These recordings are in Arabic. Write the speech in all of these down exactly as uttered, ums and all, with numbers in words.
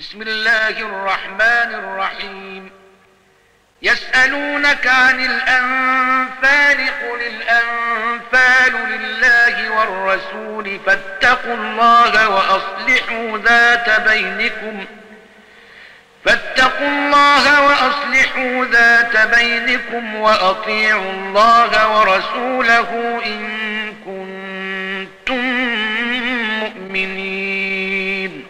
بسم الله الرحمن الرحيم. يسألونك عن الأنفال قل الأنفال لله والرسول فاتقوا الله وأصلحوا ذات بينكم فاتقوا الله وأصلحوا ذات بينكم وأطيعوا الله ورسوله إن كنتم مؤمنين.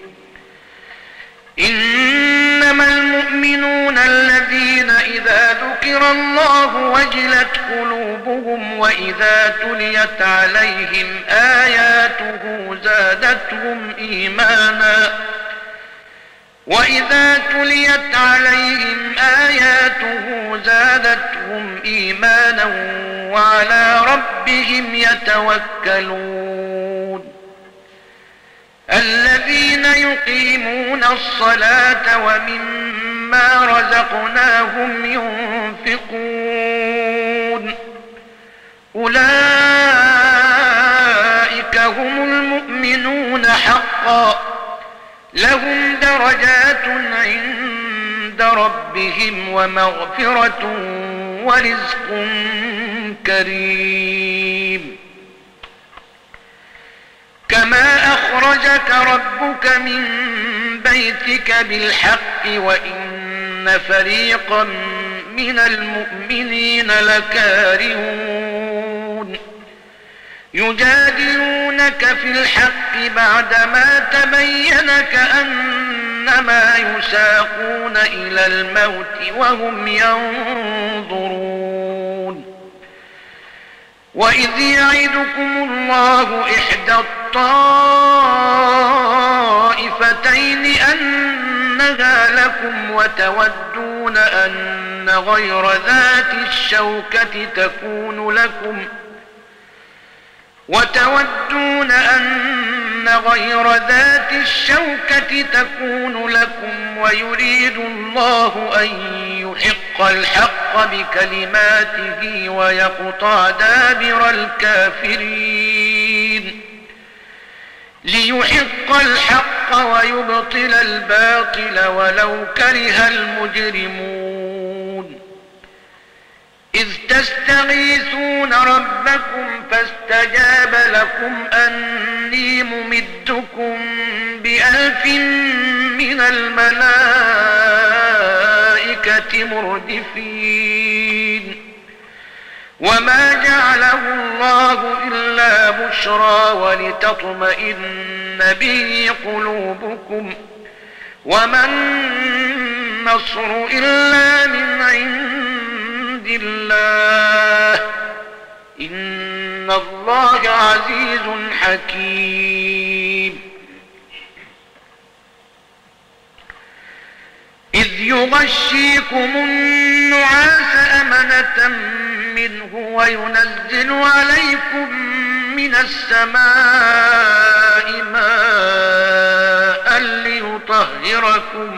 إنما المؤمنون الذين إذا ذكر الله وجلت قلوبهم وإذا تليت عليهم آياته زادتهم إيمانا وإذا تليت عليهم آياته زادتهم إيمانا وعلى ربهم يتوكلون. الذين يقيمون الصلاة ومما رزقناهم ينفقون أولئك هم المؤمنون حقا لهم درجات عند ربهم ومغفرة ورزق كريم. كما أخرجك ربك من بيتك بالحق وإن فريقا من المؤمنين لكارهون يجادلونك في الحق بعدما تبين كأنما يساقون إلى الموت وهم ينظرون. وإذ يعدكم الله إحدى الطائفتين أنها لكم وتودون أن غير ذات الشوكة تكون لكم وتودون أن غير ذات الشوكة تكون لكم ويريد الله أن يحق الحق بكلماته ويقطع دابر الكافرين ليحق الحق ويبطل الباطل ولو كره المجرمون. إذ تستغيثون ربكم فاستجاب لكم أني ممدكم بألف من الملائكة مردفين. وما جعله الله إلا بشرى ولتطمئن به قلوبكم وما النصر إلا من عند الله إن الله عزيز حكيم. إذ يغشيكم النعاس أمنة منه وينزل عليكم من السماء ماء ليطهركم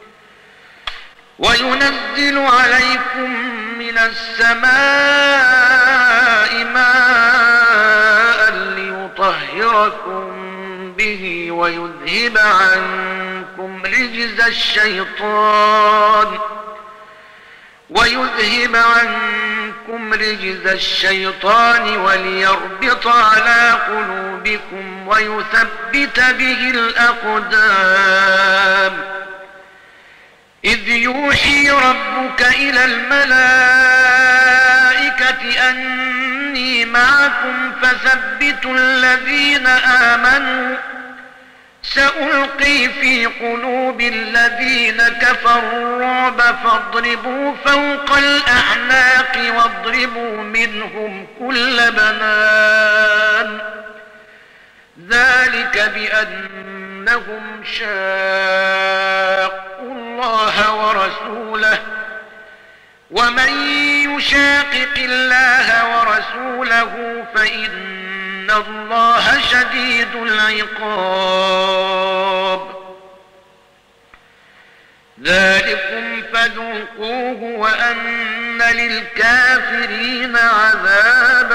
وينزل عليكم من السماء ماء ليطهركم به ويذهب عنكم رجز الشيطان ويذهب عنكم رجز الشيطان وليربط على قلوبكم ويثبت به الأقدام. إذ يوحي ربك إلى الملائكة أني معكم فثبتوا الذين آمنوا سألقي في قلوب الذين كفروا الرعب فاضربوا فوق الأعناق واضربوا منهم كل بنان ذلك بأنهم شاقوا الله ورسوله ومن يشاقق الله ورسوله فإن إن الله شديد العقاب. ذلكم فذوقوه وأن للكافرين عذاب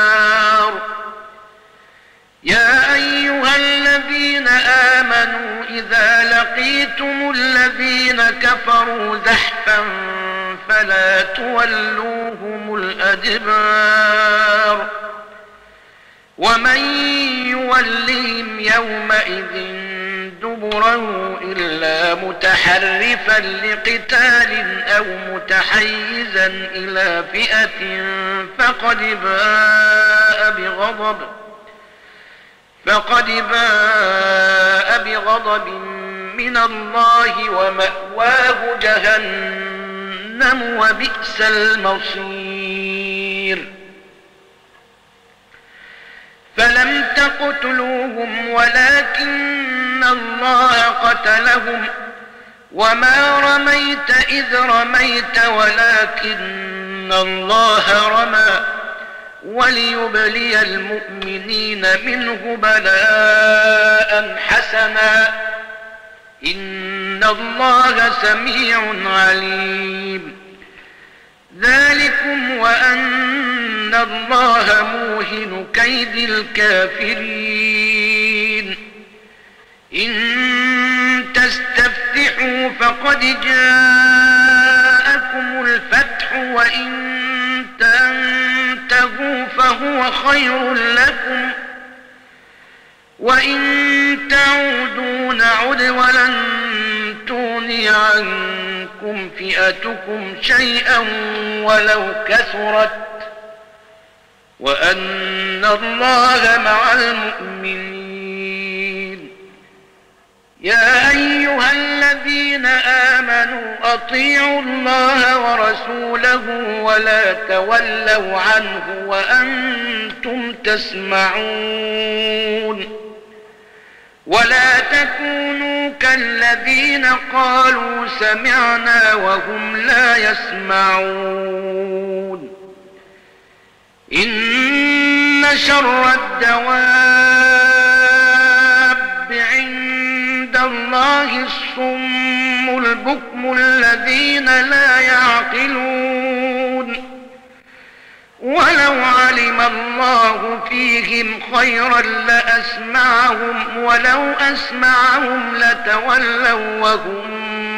النار. يا أيها الذين آمنوا إذا لقيتم الذين كفروا زحفا فلا تولوهم الأدبار ومن يولهم يومئذ دبره إلا متحرفا لقتال أو متحيزا إلى فئة فقد باء بغضب فقد باء بغضب من الله ومأواه جهنم وبئس المصير فلم تقتلوهم ولكن الله قتلهم وما رميت إذ رميت ولكن الله رمى وليبلي المؤمنين منه بلاء حسنا إن الله سميع عليم ذلكم وأن الله موهن كيد الكافرين إن تستفتحوا فقد جاءكم الفتح وإن تنتهوا فهو خير لكم وإن تعودوا نعد ولن تغني عنكم فئتكم شيئا ولو كثرت وأن الله مع المؤمنين يا أيها الذين آمنوا أطيعوا الله ورسوله ولا تولوا عنه وأنتم تسمعون ولا تكونوا كالذين قالوا سمعنا وهم لا يسمعون إن شر الدواب عند الله الصم البكم الذين لا يعقلون ولو علم الله فيهم خيرا لأسمعهم ولو أسمعهم لتولوا وهم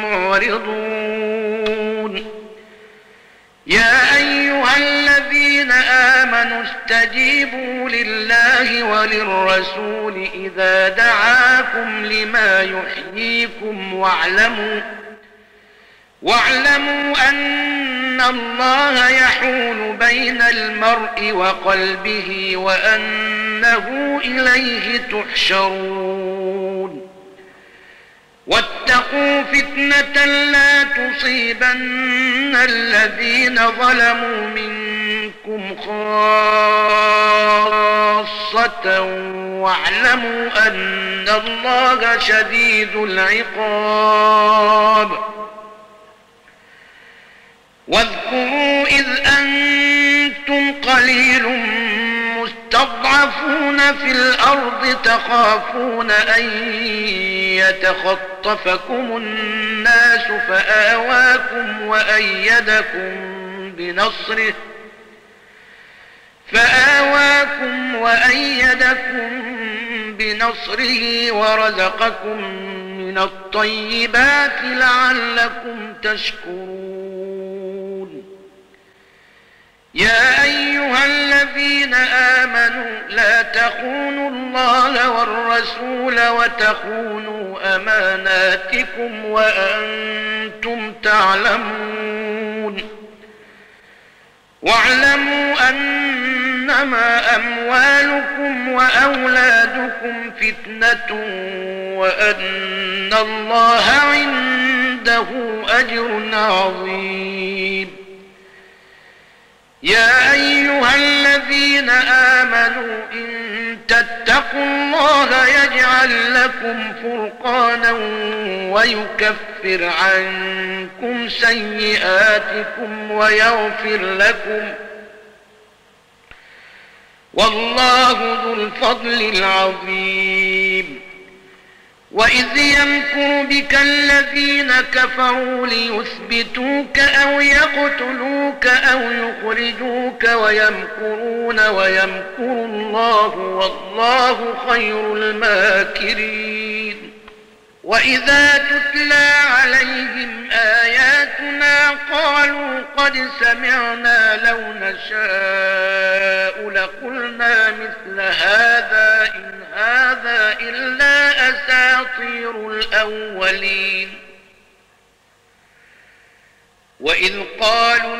معرضون يا أيها الذين آمنوا استجيبوا لله وللرسول إذا دعاكم لما يحييكم واعلموا واعلموا أن الله يحول بين المرء وقلبه وأنه إليه تحشرون واتقوا فتنة لا تصيبن الذين ظلموا منكم خاصة واعلموا أن الله شديد العقاب واذكروا إذ أنتم قليل مستضعفون في الأرض تخافون أن يتخطفكم الناس فآواكم وأيدكم بنصره فآواكم وأيدكم بنصره ورزقكم من الطيبات لعلكم تشكرون يا أيها الذين آمنوا لا تخونوا الله والرسول وتخونوا أماناتكم وأنتم تعلمون واعلموا أنما أموالكم وأولادكم فتنة وأن الله عنده أجر عظيم يا أيها الذين آمنوا إن تتقوا الله يجعل لكم فرقانا ويكفر عنكم سيئاتكم ويغفر لكم والله ذو الفضل العظيم وإذ يمكر بك الذين كفروا ليثبتوك أو يقتلوك أو يخرجوك ويمكرون ويمكر الله والله خير الماكرين وإذا تتلى عليهم آياتنا قالوا قد سمعنا لو نشاء لقلنا مثل هذا إن هذا إلا أساطير الأولين. وإذ قالوا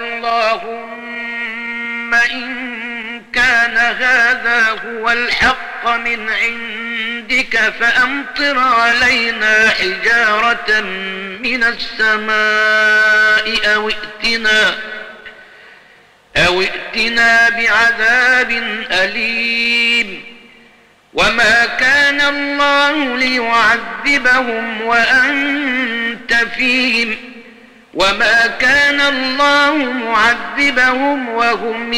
اللهم إن كان هذا هو الحق من عندك فأمطر علينا حجارة من السماء أو ائتنا, أو ائتنا بعذاب أليم. وما كان الله ليعذبهم وأنت فيهم وما كان الله معذبهم وهم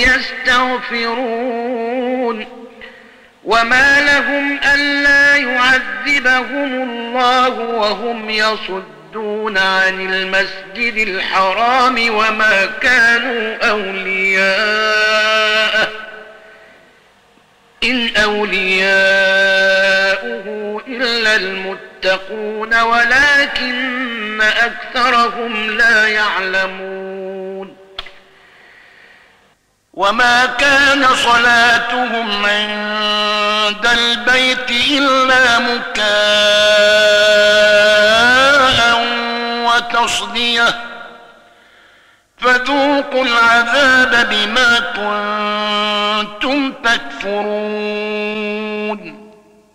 يستغفرون. وما لهم ألا يعذبهم الله وهم يصدون عن المسجد الحرام وما كانوا أولياءه إن أولياؤه إلا المتقون ولكن أكثرهم لا يعلمون. وما كان صلاتهم عند البيت إلا مكاء وتصدية فذوقوا العذاب بما كنتم تكفرون.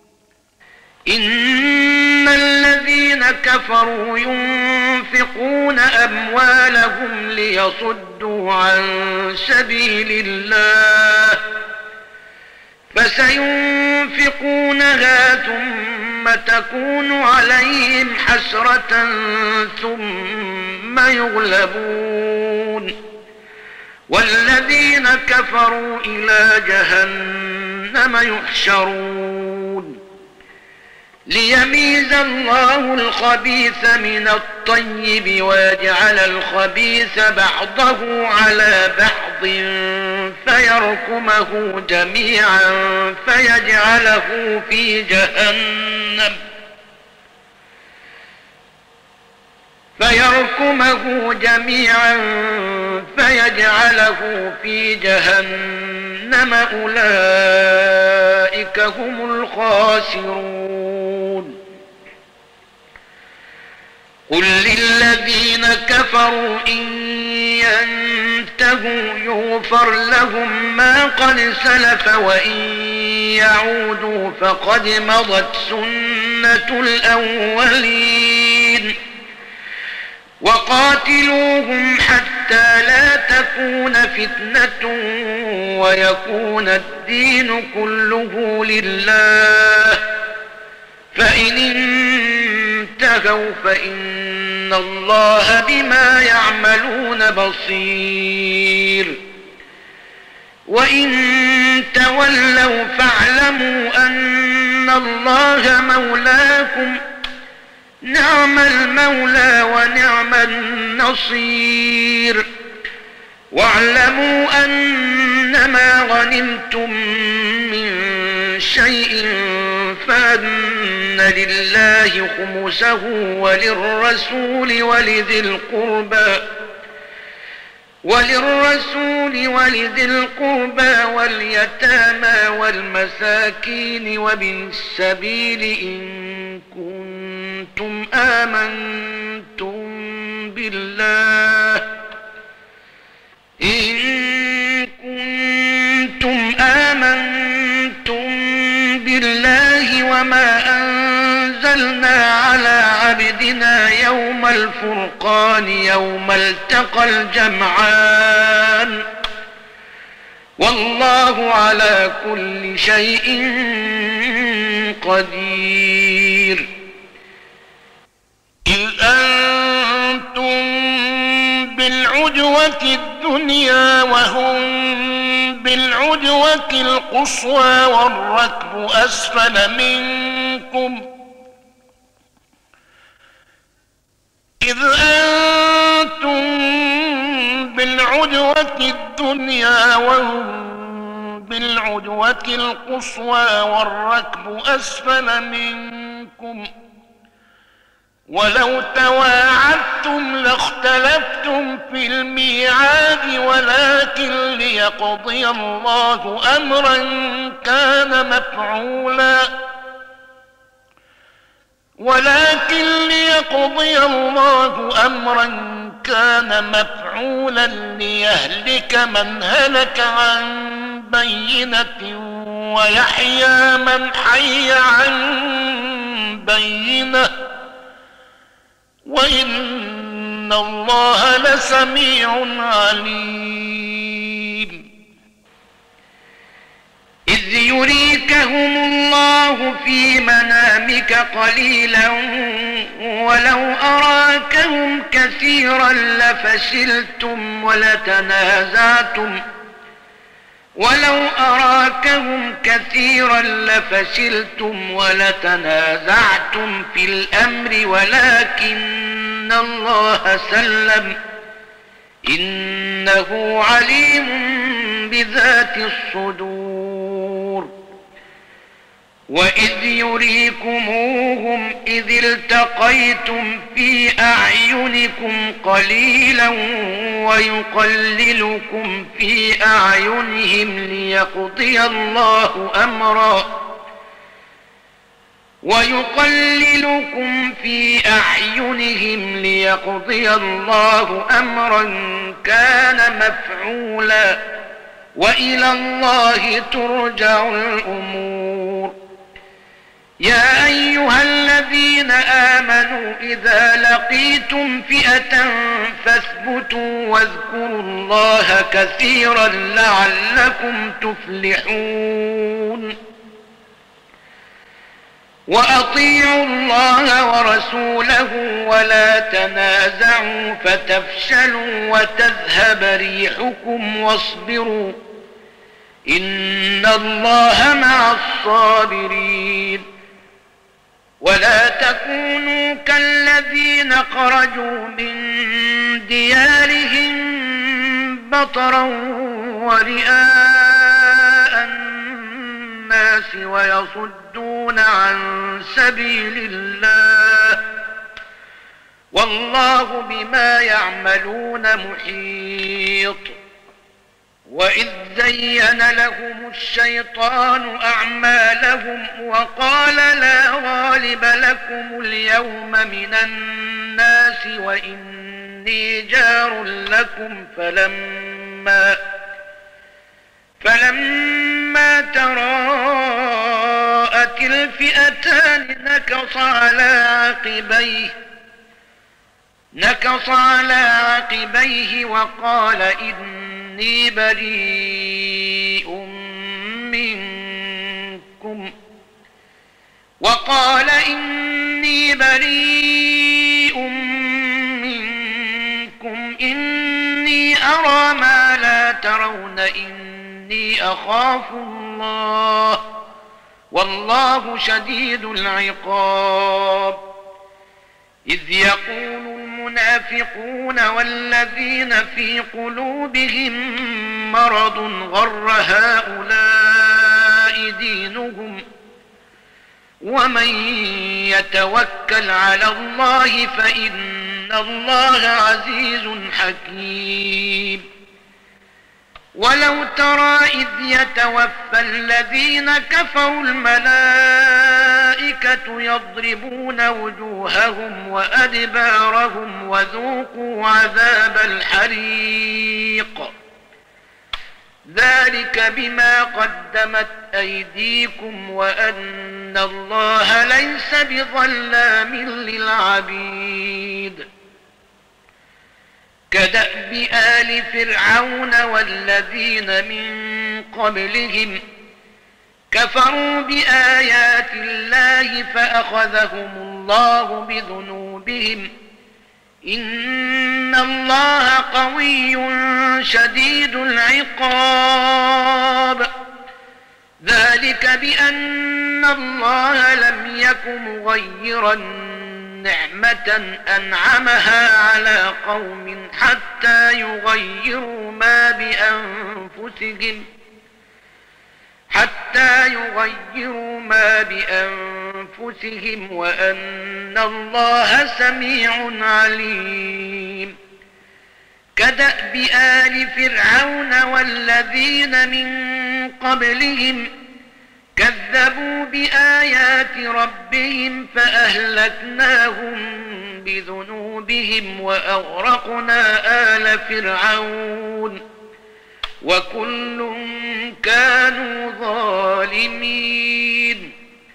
إن الذين كفروا ينفقون أموالهم ليصدوا عن سبيل الله فسينفقونها ثم تكون عليهم حسرة ثم يغلبون والذين كفروا إلى جهنم يحشرون. ليميز الله الخبيث من الطيب ويجعل الخبيث بعضه على بعض فيركمه جميعا فيجعله في جهنم فيركمه جميعا فيجعله في جهنم أولئك هم الخاسرون. قل للذين كفروا إن ينتهوا يغفر لهم ما قد سلف وإن يعودوا فقد مضت سنة الأولين. وقاتلوهم حتى لا تكون فتنة ويكون الدين كله لله فإن انتهوا فإن الله بما يعملون بصير. وإن تولوا فاعلموا أن الله مولاكم نعم المولى ونعم النصير. واعلموا أنما غنمتم من شيء فأن لله خمسه وللرسول ولذي القربى وللرسول ولذي القربى واليتامى والمساكين وابن السبيل إن كنتم آمنتم بالله إن كنتم آمنتم بالله وما أنزلنا على عبدنا يوم الفرقان يوم التقى الجمعان والله على كل شيء قدير. إذ أنتم بالعدوة الدنيا وهم بالعدوة القصوى والركب أسفل منكم إذ أنتم بالعدوة الدنيا وهم بالعدوة القصوى والركب أسفل منكم ولو تواعدتم لاختلفتم في الميعاد ولكن ليقضي الله أمرا كان مفعولا ولكن ليقضي الله أمرا كان مفعولا ليهلك من هلك عن بينة ويحيى من حي عن بينة وإن الله لسميع عليم. إذ يريكهم الله في منامك قليلا ولو أراكهم كثيرا لفشلتم ولتنازعتم ولو أراكهم كثيرا لفشلتم ولتنازعتم في الأمر ولكن الله سلم إنه عليم بذات الصدور. وإذ يريكموهم إذ التقيتم في أعينكم قليلا ويقللكم في أعينهم ليقضي الله أمرا ويقللكم في أعينهم ليقضي الله أمرا كان مفعولا وإلى الله ترجع الأمور. يا أيها الذين آمنوا إذا لقيتم فئة فاثبتوا واذكروا الله كثيرا لعلكم تفلحون. وأطيعوا الله ورسوله ولا تنازعوا فتفشلوا وتذهب ريحكم واصبروا إن الله مع الصابرين. ولا تكونوا كالذين خرجوا من ديارهم بطرا ورئاء الناس ويصدون عن سبيل الله والله بما يعملون محيط. وإذ زين لهم الشيطان أعمالهم وقال لا غالب لكم اليوم من الناس وإني جار لكم فلما فلما تراءت الفئتان نكص على عقبيه نكص على عقبيه وقال إني بريء منكم وقال إني بريء منكم إني أرى ما لا ترون إني أخاف الله والله شديد العقاب. إذ يقول المنافقون والذين في قلوبهم مرض غر هؤلاء دينهم ومن يتوكل على الله فإن الله عزيز حكيم. ولو ترى إذ يتوفى الذين كفروا الملائكة يضربون وجوههم وأدبارهم وذوقوا عذاب الحريق ذلك بما قدمت أيديكم وأن الله ليس بظلام للعبيد. كدأب آل فرعون والذين من قبلهم كفروا بآيات الله فأخذهم الله بذنوبهم إن الله قوي شديد العقاب. ذلك بأن الله لم يك مغيرا نعمة أنعمها على قوم حتى يغيروا ما بأنفسهم حتى يغيروا ما بأنفسهم وأن الله سميع عليم. كدأب آل فرعون والذين من قبلهم كذبوا بآيات ربهم فأهلكناهم بذنوبهم وأغرقنا آل فرعون وكل كانوا ظالمين.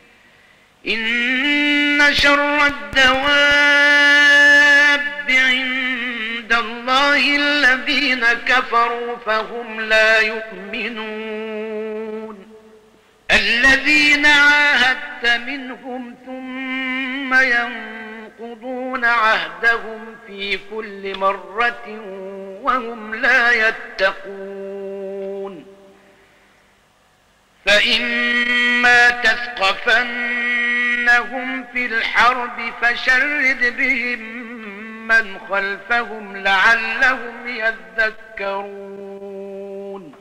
إن شر الدواب عند الله الذين كفروا فهم لا يؤمنون. الذين عاهدت منهم ثم ينقضون عهدهم في كل مرة وهم لا يتقون. فإما تثقفنهم في الحرب فشرد بهم من خلفهم لعلهم يذكرون.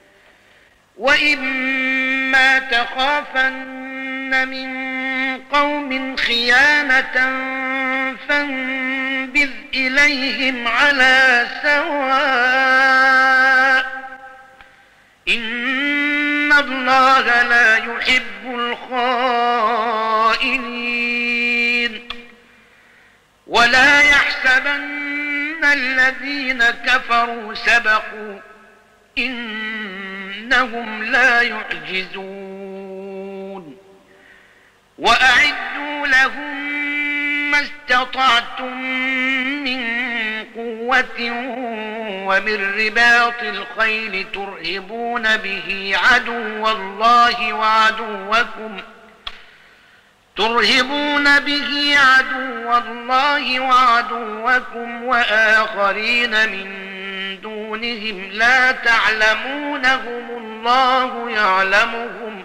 وإما تخافن من قوم خيانة فانبذ إليهم على سواء إن الله لا يحب الخائنين. ولا يحسبن الذين كفروا سبقوا إنهم لا يعجزون. وأعدوا لهم ما استطعتم من قوة ومن رباط الخيل ترهبون به عدو الله وعدوكم ترهبون به عدو الله وعدوكم وآخرين من دونهم لا تعلمونهم الله يعلمهم.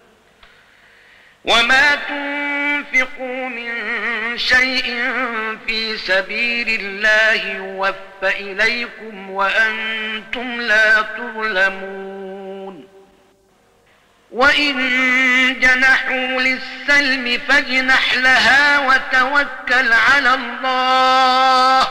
وما تنفقوا من شيء في سبيل الله يوفى إليكم وأنتم لا تظلمون. وإن جنحوا للسلم فاجنح لها وتوكل على الله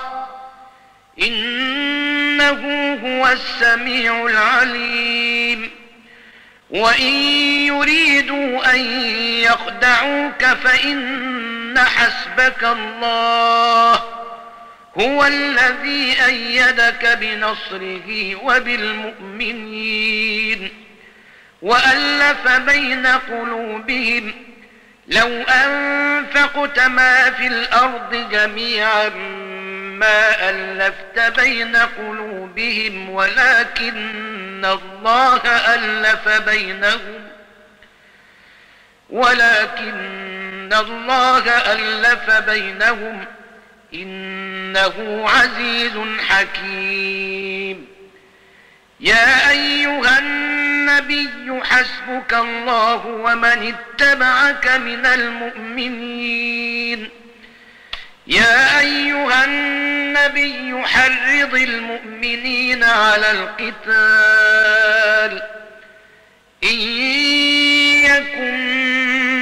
إنه هو السميع العليم. وإن يريدوا أن يخدعوك فإن حسبك الله هو الذي أيدك بنصره وبالمؤمنين وألف بين قلوبهم لو أنفقت ما في الأرض جميعا ما ألفت بين قلوبهم ولكن الله ألف بينهم ولكن الله ألف بينهم إنه عزيز حكيم. يا أيها النبي حسبك الله ومن اتبعك من المؤمنين. يا أيها النبي حرض المؤمنين على القتال إن يكن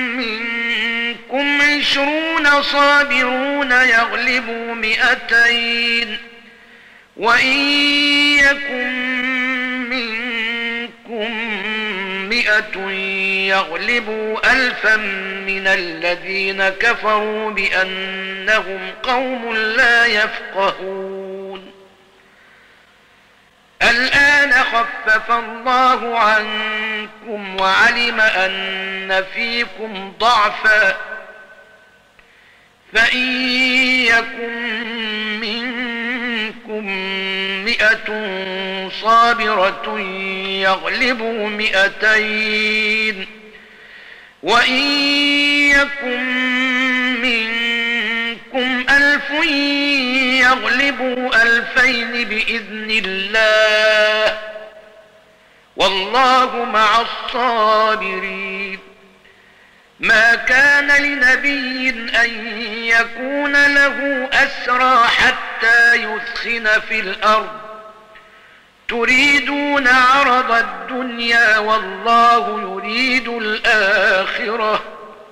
منكم عشرون صابرون يغلبوا مئتين وإن يكن منكم مئة يغلبوا ألفا من الذين كفروا بأنهم قوم لا يفقهون. الآن خفف الله عنكم وعلم أن فيكم ضعفا فإن يكن منكم مئة صابرة يغلبوا مئتين وإن يكن منكم ألف يغلبوا ألفين بإذن الله والله مع الصابرين. ما كان لنبي أن يكون له أسرى حتى يثخن في الأرض تريدون عرض الدنيا والله يريد الآخرة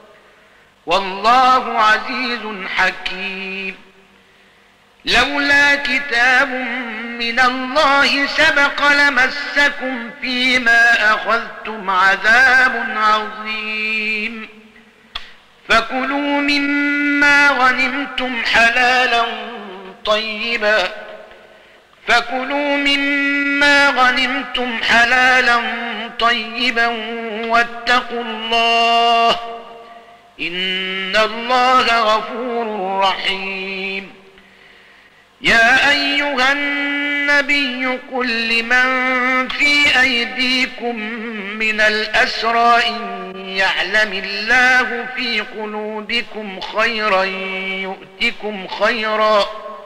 والله عزيز حكيم. لولا كتاب من الله سبق لمسكم فيما أخذتم عذاب عظيم. فكلوا مما غنمتم حلالا طيبا فكلوا مما غنمتم حلالا طيبا واتقوا الله إن الله غفور رحيم. يا أيها النبي قل لمن في أيديكم من الأسرى إن يعلم الله في قلوبكم خيرا يؤتكم خيرا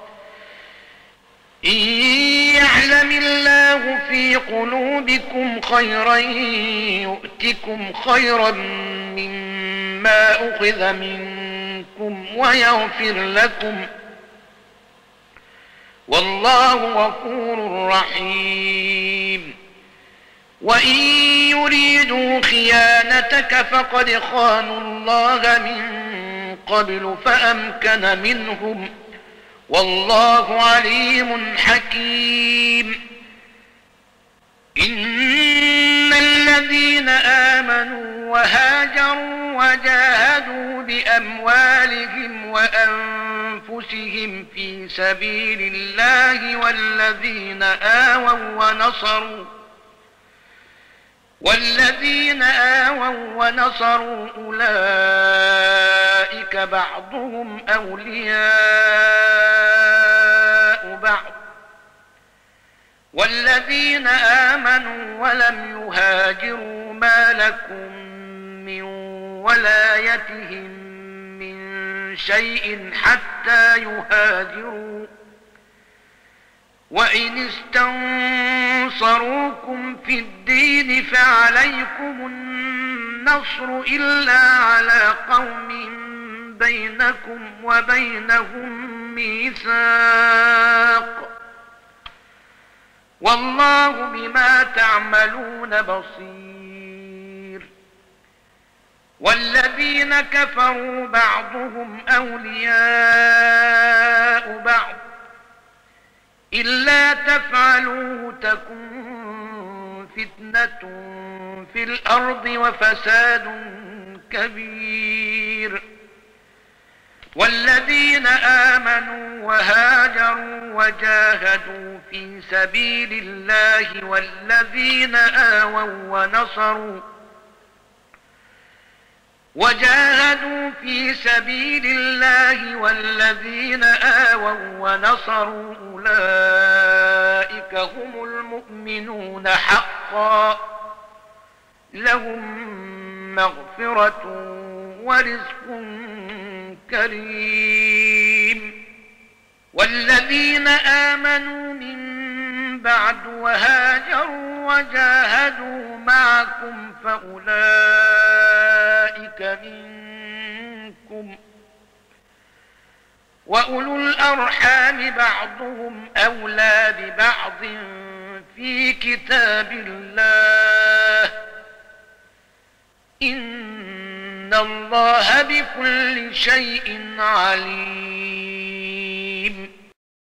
إن يعلم الله في قلوبكم خيرا يؤتكم خيرا مما أخذ منكم ويغفر لكم والله غفور رحيم. وإن يريدوا خيانتك فقد خانوا الله من قبل فأمكن منهم والله عليم حكيم. إن الذين آمنوا وهاجروا وجاهدوا بأموالهم وأنفسهم في سبيل الله والذين آووا ونصروا والذين آووا ونصروا أولئك بعضهم أولياء بعض والذين آمنوا ولم يهاجروا ما لكم من ولايتهم من شيء حتى يهاجروا وإن استنصروكم في الدين فعليكم النصر إلا على قوم بينكم وبينهم ميثاق والله بما تعملون بصير. والذين كفروا بعضهم أولياء بعض إلا تفعلوه تكن فتنة في الأرض وفساد كبير. والذين آمنوا وهاجروا وجاهدوا في سبيل الله والذين آووا ونصروا وجاهدوا في سبيل الله والذين آووا ونصروا أولئك هم المؤمنون حقا لهم مغفرة ورزق كريم. والذين آمنوا من بعد وهاجروا وجاهدوا معكم فأولئك منكم وأولو الأرحام بعضهم أولى ببعض في كتاب الله إن الله بكل شيء عليم.